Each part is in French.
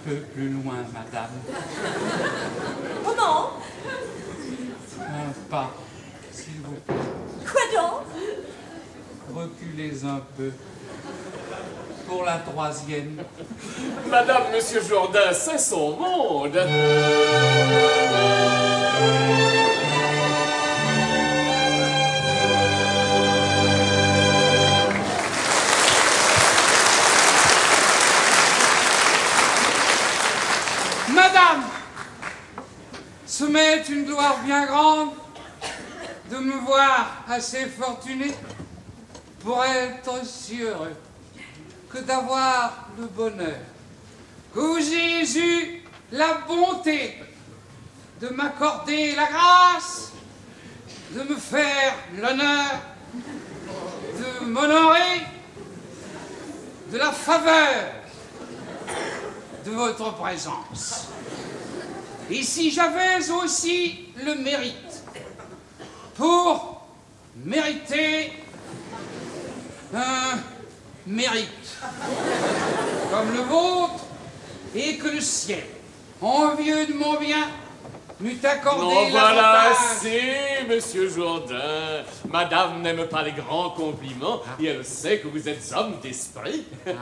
peu plus loin, madame. Comment? Un pas, s'il vous plaît. Quoi donc? Reculez un peu. Pour la troisième. Madame, Monsieur Jourdain, c'est son monde. Madame, ce m'est une gloire bien grande de me voir assez fortuné pour être si heureux que d'avoir le bonheur que vous ayez eu la bonté de m'accorder la grâce, de me faire l'honneur, de m'honorer de la faveur de votre présence. Et si j'avais aussi le mérite, pour mériter un mérite comme le vôtre, et que le ciel, envieux de mon bien, m'eût accordé Non, voilà l'avantage. assez, Monsieur Jourdain. Madame n'aime pas les grands compliments et elle sait que vous êtes homme d'esprit.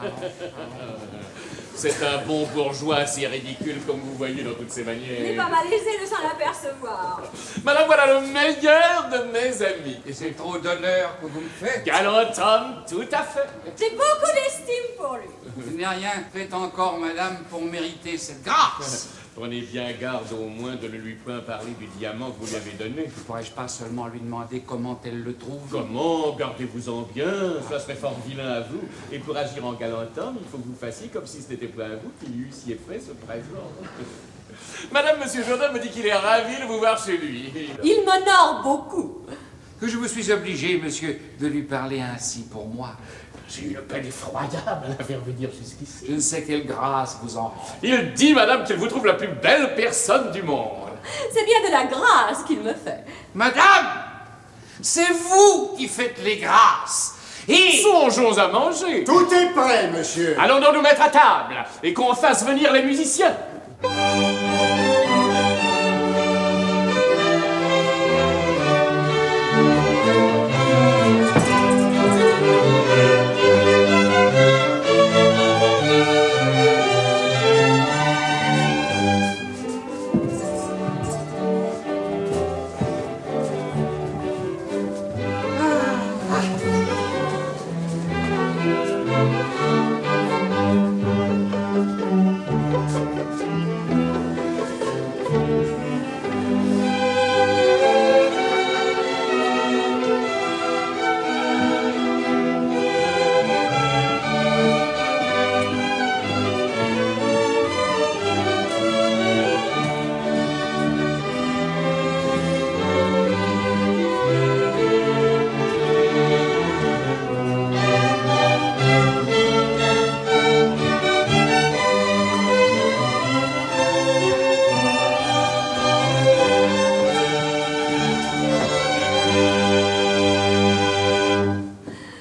C'est un bon bourgeois assez ridicule comme vous voyez dans toutes ses Il est manières. pas mal aisé de s'en apercevoir. Madame, voilà le meilleur de mes amis. Et c'est trop d'honneur que vous me faites. Galant homme, tout à fait. J'ai beaucoup d'estime pour lui. Je n'ai rien fait encore, madame, pour mériter cette grâce. Prenez bien garde au moins de ne lui point parler du diamant que vous lui avez donné. Ne pourrais-je pas seulement lui demander comment elle le trouve? Comment? Gardez-vous-en bien, ça serait fort vilain à vous. Et pour agir en galant homme, il faut que vous fassiez comme si ce n'était pas à vous qui lui eussiez fait ce présent. Madame, Monsieur Jourdain me dit qu'il est ravi de vous voir chez lui. Il m'honore beaucoup. Que je vous suis obligé, monsieur, de lui parler ainsi pour moi. J'ai une peine effroyable à la faire venir jusqu'ici. Je ne sais quelle grâce vous en fait. Il dit, madame, qu'il vous trouve la plus belle personne du monde. C'est bien de la grâce qu'il me fait. Madame, c'est vous qui faites les grâces. Et Songeons à manger. Tout est prêt, monsieur. Allons donc nous mettre à table et qu'on fasse venir les musiciens.